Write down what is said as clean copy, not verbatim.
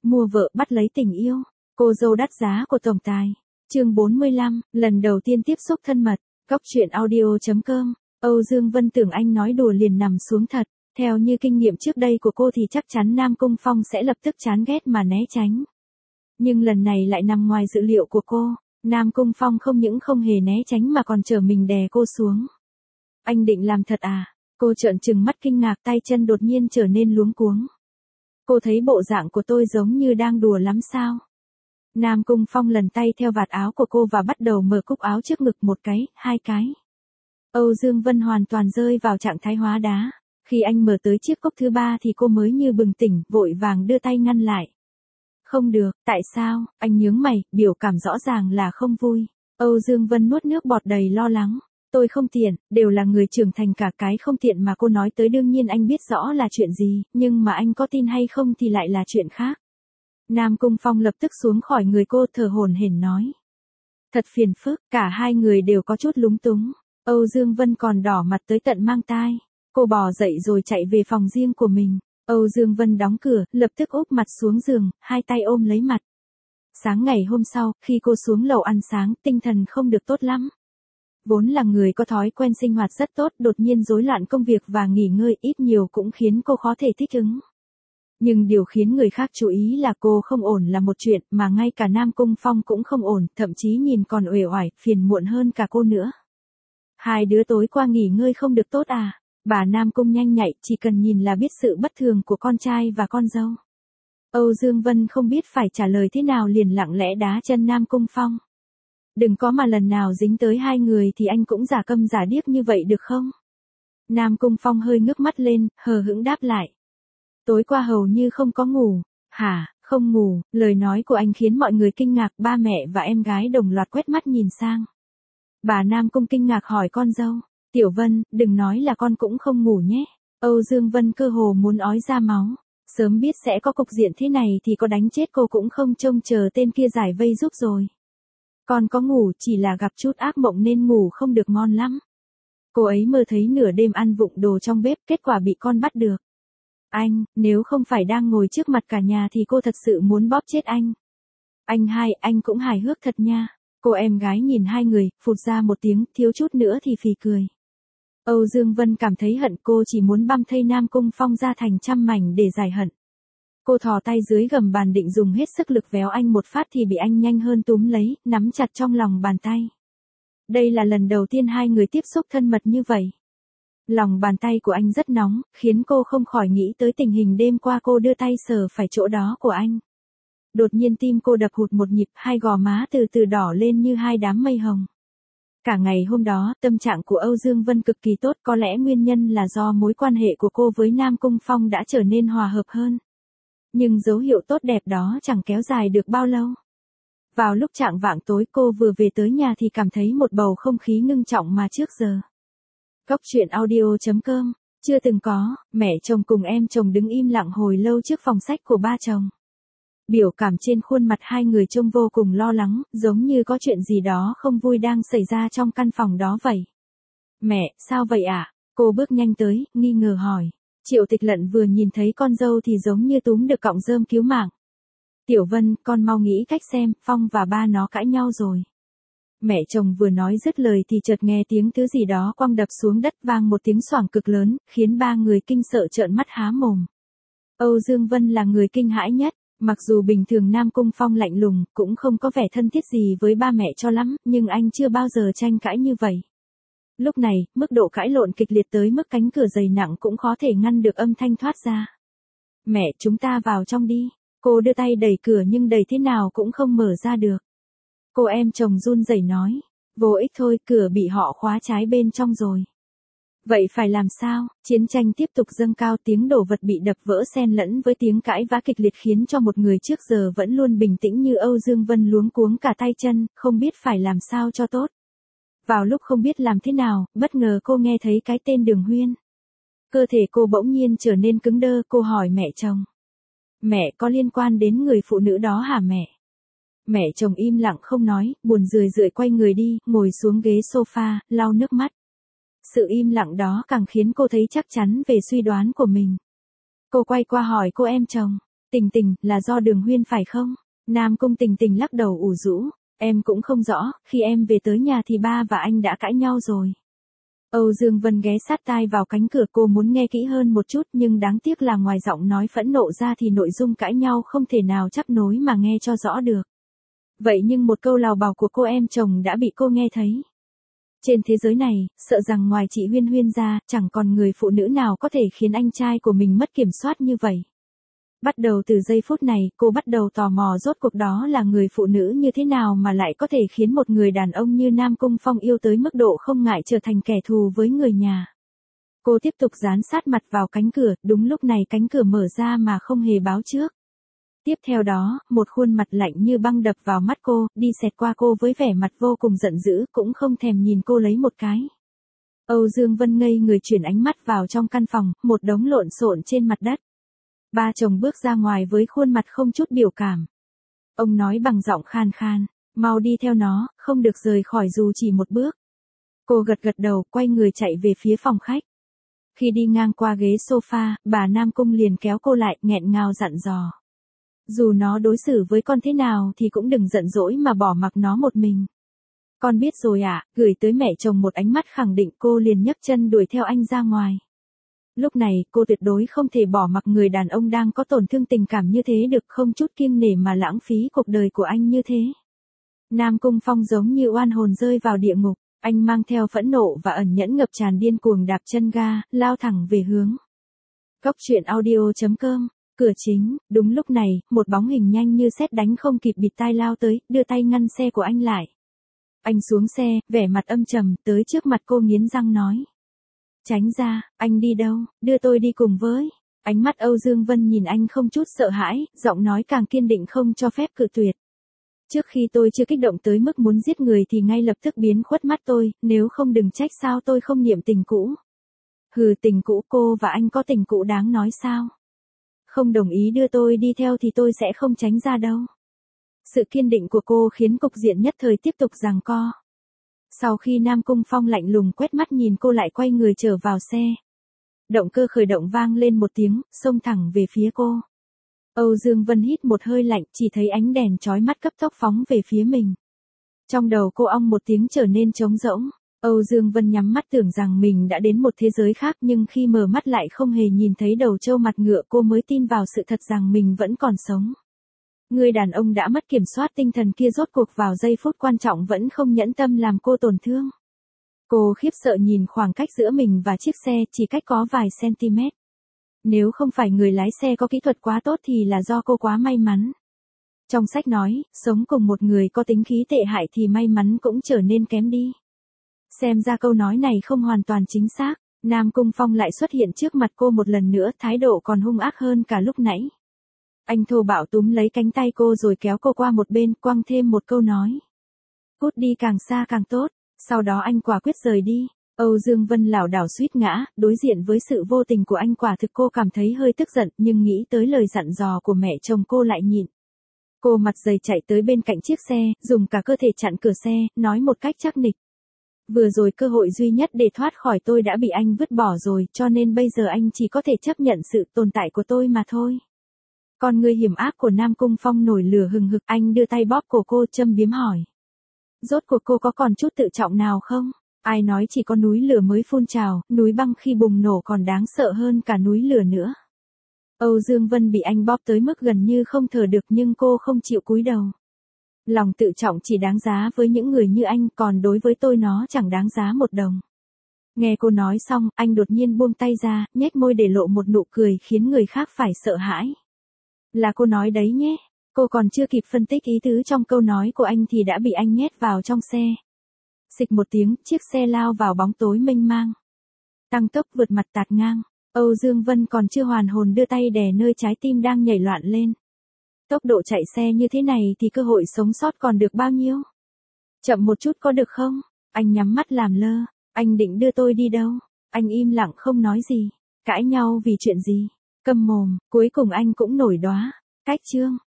mua vợ bắt lấy tình yêu. Cô dâu đắt giá của tổng tài. Chương 45, lần đầu tiên tiếp xúc thân mật. Góc truyện audio.com. Âu Dương Vân tưởng anh nói đùa liền nằm xuống thật. Theo như kinh nghiệm trước đây của cô thì chắc chắn Nam Cung Phong sẽ lập tức chán ghét mà né tránh. Nhưng lần này lại nằm ngoài dự liệu của cô. Nam Cung Phong không những không hề né tránh mà còn trở mình đè cô xuống. Anh định làm thật à? Cô trợn trừng mắt kinh ngạc, tay chân đột nhiên trở nên luống cuống. Cô thấy bộ dạng của tôi giống như đang đùa lắm sao? Nam Cung Phong lần tay theo vạt áo của cô và bắt đầu mở cúc áo trước ngực, một cái, hai cái. Âu Dương Vân hoàn toàn rơi vào trạng thái hóa đá. Khi anh mở tới chiếc cốc thứ ba thì cô mới như bừng tỉnh, vội vàng đưa tay ngăn lại. Không được, tại sao? Anh nhướng mày, biểu cảm rõ ràng là không vui. Âu Dương Vân nuốt nước bọt đầy lo lắng. Tôi không tiện, đều là người trưởng thành, cả cái không tiện mà cô nói tới đương nhiên anh biết rõ là chuyện gì, nhưng mà anh có tin hay không thì lại là chuyện khác. Nam Cung Phong lập tức xuống khỏi người cô, thở hổn hển nói. Thật phiền phức, cả hai người đều có chút lúng túng. Âu Dương Vân còn đỏ mặt tới tận mang tai. Cô bò dậy rồi chạy về phòng riêng của mình. Âu Dương Vân đóng cửa, lập tức úp mặt xuống giường, hai tay ôm lấy mặt. Sáng ngày hôm sau, khi cô xuống lầu ăn sáng, tinh thần không được tốt lắm. Vốn là người có thói quen sinh hoạt rất tốt, đột nhiên rối loạn công việc và nghỉ ngơi ít nhiều cũng khiến cô khó thể thích ứng. Nhưng điều khiến người khác chú ý là cô không ổn là một chuyện, mà ngay cả Nam Cung Phong cũng không ổn, thậm chí nhìn còn uể oải, phiền muộn hơn cả cô nữa. Hai đứa tối qua nghỉ ngơi không được tốt à? Bà Nam Cung nhanh nhạy, chỉ cần nhìn là biết sự bất thường của con trai và con dâu. Âu Dương Vân không biết phải trả lời thế nào liền lặng lẽ đá chân Nam Cung Phong. Đừng có mà lần nào dính tới hai người thì anh cũng giả câm giả điếc như vậy được không? Nam Cung Phong hơi ngước mắt lên, hờ hững đáp lại. Tối qua hầu như không có ngủ. Hả, không ngủ? Lời nói của anh khiến mọi người kinh ngạc, ba mẹ và em gái đồng loạt quét mắt nhìn sang. Bà Nam Cung kinh ngạc hỏi con dâu. Tiểu Vân, đừng nói là con cũng không ngủ nhé. Âu Dương Vân cơ hồ muốn ói ra máu. Sớm biết sẽ có cục diện thế này thì có đánh chết cô cũng không trông chờ tên kia giải vây giúp rồi. Con có ngủ, chỉ là gặp chút ác mộng nên ngủ không được ngon lắm. Cô ấy mơ thấy nửa đêm ăn vụng đồ trong bếp, kết quả bị con bắt được. Anh, nếu không phải đang ngồi trước mặt cả nhà thì cô thật sự muốn bóp chết anh. Anh hai, anh cũng hài hước thật nha. Cô em gái nhìn hai người, phụt ra một tiếng, thiếu chút nữa thì phì cười. Âu Dương Vân cảm thấy hận, cô chỉ muốn băm thây Nam Cung Phong ra thành trăm mảnh để giải hận. Cô thò tay dưới gầm bàn định dùng hết sức lực véo anh một phát thì bị anh nhanh hơn túm lấy, nắm chặt trong lòng bàn tay. Đây là lần đầu tiên hai người tiếp xúc thân mật như vậy. Lòng bàn tay của anh rất nóng, khiến cô không khỏi nghĩ tới tình hình đêm qua cô đưa tay sờ phải chỗ đó của anh. Đột nhiên tim cô đập hụt một nhịp, hai gò má từ từ đỏ lên như hai đám mây hồng. Cả ngày hôm đó, tâm trạng của Âu Dương Vân cực kỳ tốt, có lẽ nguyên nhân là do mối quan hệ của cô với Nam Cung Phong đã trở nên hòa hợp hơn. Nhưng dấu hiệu tốt đẹp đó chẳng kéo dài được bao lâu. Vào lúc chạng vạng tối cô vừa về tới nhà thì cảm thấy một bầu không khí ngưng trọng mà trước giờ. Góc truyện audio.com, chưa từng có, mẹ chồng cùng em chồng đứng im lặng hồi lâu trước phòng sách của ba chồng. Biểu cảm trên khuôn mặt hai người trông vô cùng lo lắng, giống như có chuyện gì đó không vui đang xảy ra trong căn phòng đó vậy. Mẹ, sao vậy ạ? Cô bước nhanh tới, nghi ngờ hỏi. Triệu Tịch Lận vừa nhìn thấy con dâu thì giống như túm được cọng rơm cứu mạng. Tiểu Vân, con mau nghĩ cách xem, Phong và ba nó cãi nhau rồi. Mẹ chồng vừa nói dứt lời thì chợt nghe tiếng thứ gì đó quăng đập xuống đất, vang một tiếng xoảng cực lớn, khiến ba người kinh sợ trợn mắt há mồm. Âu Dương Vân là người kinh hãi nhất, mặc dù bình thường Nam Cung Phong lạnh lùng, cũng không có vẻ thân thiết gì với ba mẹ cho lắm, nhưng anh chưa bao giờ tranh cãi như vậy. Lúc này, mức độ cãi lộn kịch liệt tới mức cánh cửa dày nặng cũng khó thể ngăn được âm thanh thoát ra. Mẹ, chúng ta vào trong đi. Cô đưa tay đẩy cửa nhưng đẩy thế nào cũng không mở ra được. Cô em chồng run rẩy nói. Vô ích thôi, cửa bị họ khóa trái bên trong rồi. Vậy phải làm sao? Chiến tranh tiếp tục dâng cao, tiếng đồ vật bị đập vỡ xen lẫn với tiếng cãi vã kịch liệt khiến cho một người trước giờ vẫn luôn bình tĩnh như Âu Dương Vân luống cuống cả tay chân, không biết phải làm sao cho tốt. Vào lúc không biết làm thế nào, bất ngờ cô nghe thấy cái tên Đường Huyên. Cơ thể cô bỗng nhiên trở nên cứng đơ, cô hỏi mẹ chồng. Mẹ, có liên quan đến người phụ nữ đó hả mẹ? Mẹ chồng im lặng không nói, buồn rười rượi quay người đi, ngồi xuống ghế sofa, lau nước mắt. Sự im lặng đó càng khiến cô thấy chắc chắn về suy đoán của mình. Cô quay qua hỏi cô em chồng. Tình Tình, là do Đường Huyên phải không? Nam Cung Tình Tình lắc đầu ủ rũ, em cũng không rõ, khi em về tới nhà thì ba và anh đã cãi nhau rồi. Âu Dương Vân ghé sát tai vào cánh cửa, cô muốn nghe kỹ hơn một chút nhưng đáng tiếc là ngoài giọng nói phẫn nộ ra thì nội dung cãi nhau không thể nào chắp nối mà nghe cho rõ được. Vậy nhưng một câu lào bảo của cô em chồng đã bị cô nghe thấy. Trên thế giới này, sợ rằng ngoài chị Huyên Huyên ra, chẳng còn người phụ nữ nào có thể khiến anh trai của mình mất kiểm soát như vậy. Bắt đầu từ giây phút này, cô bắt đầu tò mò rốt cuộc đó là người phụ nữ như thế nào mà lại có thể khiến một người đàn ông như Nam Cung Phong yêu tới mức độ không ngại trở thành kẻ thù với người nhà. Cô tiếp tục dán sát mặt vào cánh cửa, đúng lúc này cánh cửa mở ra mà không hề báo trước. Tiếp theo đó, một khuôn mặt lạnh như băng đập vào mắt cô, đi xẹt qua cô với vẻ mặt vô cùng giận dữ, cũng không thèm nhìn cô lấy một cái. Âu Dương Vân ngây người chuyển ánh mắt vào trong căn phòng, một đống lộn xộn trên mặt đất. Ba chồng bước ra ngoài với khuôn mặt không chút biểu cảm. Ông nói bằng giọng khan khan, mau đi theo nó, không được rời khỏi dù chỉ một bước. Cô gật gật đầu, quay người chạy về phía phòng khách. Khi đi ngang qua ghế sofa, bà Nam Cung liền kéo cô lại, nghẹn ngào dặn dò. Dù nó đối xử với con thế nào thì cũng đừng giận dỗi mà bỏ mặc nó một mình. Con biết rồi ạ, gửi tới mẹ chồng một ánh mắt khẳng định, cô liền nhấc chân đuổi theo anh ra ngoài. Lúc này, cô tuyệt đối không thể bỏ mặc người đàn ông đang có tổn thương tình cảm như thế được, không chút kiêng nể mà lãng phí cuộc đời của anh như thế. Nam Cung Phong giống như oan hồn rơi vào địa ngục, anh mang theo phẫn nộ và ẩn nhẫn ngập tràn điên cuồng đạp chân ga, lao thẳng về hướng Cốc Truyện Audio.com. Cửa chính, đúng lúc này, một bóng hình nhanh như sét đánh không kịp bịt tai lao tới, đưa tay ngăn xe của anh lại. Anh xuống xe, vẻ mặt âm trầm, tới trước mặt cô nghiến răng nói. Tránh ra, anh đi đâu, đưa tôi đi cùng với. Ánh mắt Âu Dương Vân nhìn anh không chút sợ hãi, giọng nói càng kiên định không cho phép cự tuyệt. Trước khi tôi chưa kích động tới mức muốn giết người thì ngay lập tức biến khuất mắt tôi, nếu không đừng trách sao tôi không niệm tình cũ. Hừ, tình cũ, cô và anh có tình cũ đáng nói sao? Không đồng ý đưa tôi đi theo thì tôi sẽ không tránh ra đâu. Sự kiên định của cô khiến cục diện nhất thời tiếp tục giằng co. Sau khi Nam Cung Phong lạnh lùng quét mắt nhìn cô lại quay người trở vào xe. Động cơ khởi động vang lên một tiếng, xông thẳng về phía cô. Âu Dương Vân hít một hơi lạnh, chỉ thấy ánh đèn chói mắt cấp tốc phóng về phía mình. Trong đầu cô ong một tiếng trở nên trống rỗng. Âu Dương Vân nhắm mắt tưởng rằng mình đã đến một thế giới khác, nhưng khi mở mắt lại không hề nhìn thấy đầu trâu mặt ngựa, cô mới tin vào sự thật rằng mình vẫn còn sống. Người đàn ông đã mất kiểm soát tinh thần kia rốt cuộc vào giây phút quan trọng vẫn không nhẫn tâm làm cô tổn thương. Cô khiếp sợ nhìn khoảng cách giữa mình và chiếc xe, chỉ cách có vài cm. Nếu không phải người lái xe có kỹ thuật quá tốt thì là do cô quá may mắn. Trong sách nói, sống cùng một người có tính khí tệ hại thì may mắn cũng trở nên kém đi. Xem ra câu nói này không hoàn toàn chính xác. Nam Cung Phong lại xuất hiện trước mặt cô một lần nữa, thái độ còn hung ác hơn cả lúc nãy. Anh thô bạo túm lấy cánh tay cô rồi kéo cô qua một bên, quăng thêm một câu nói. Cút đi càng xa càng tốt. Sau đó anh quả quyết rời đi. Âu Dương Vân lảo đảo suýt ngã, đối diện với sự vô tình của anh quả thực cô cảm thấy hơi tức giận, nhưng nghĩ tới lời dặn dò của mẹ chồng cô lại nhịn. Cô mặt dày chạy tới bên cạnh chiếc xe, dùng cả cơ thể chặn cửa xe, nói một cách chắc nịch. Vừa rồi cơ hội duy nhất để thoát khỏi tôi đã bị anh vứt bỏ rồi, cho nên bây giờ anh chỉ có thể chấp nhận sự tồn tại của tôi mà thôi. Con người hiểm ác của Nam Cung Phong nổi lửa hừng hực, anh đưa tay bóp cổ cô châm biếm hỏi. Rốt cuộc cô có còn chút tự trọng nào không? Ai nói chỉ có núi lửa mới phun trào, núi băng khi bùng nổ còn đáng sợ hơn cả núi lửa nữa. Âu Dương Vân bị anh bóp tới mức gần như không thở được nhưng cô không chịu cúi đầu. Lòng tự trọng chỉ đáng giá với những người như anh, còn đối với tôi nó chẳng đáng giá một đồng. Nghe cô nói xong, anh đột nhiên buông tay ra, nhếch môi để lộ một nụ cười khiến người khác phải sợ hãi. Là cô nói đấy nhé. Cô còn chưa kịp phân tích ý tứ trong câu nói của anh thì đã bị anh nhét vào trong xe. Xịch một tiếng, chiếc xe lao vào bóng tối mênh mang. Tăng tốc vượt mặt tạt ngang. Âu Dương Vân còn chưa hoàn hồn đưa tay đè nơi trái tim đang nhảy loạn lên. Tốc độ chạy xe như thế này thì cơ hội sống sót còn được bao nhiêu? Chậm một chút có được không? Anh nhắm mắt làm lơ. Anh định đưa tôi đi đâu? Anh im lặng không nói gì. Cãi nhau vì chuyện gì? Câm mồm, cuối cùng anh cũng nổi đoá. Cách chương.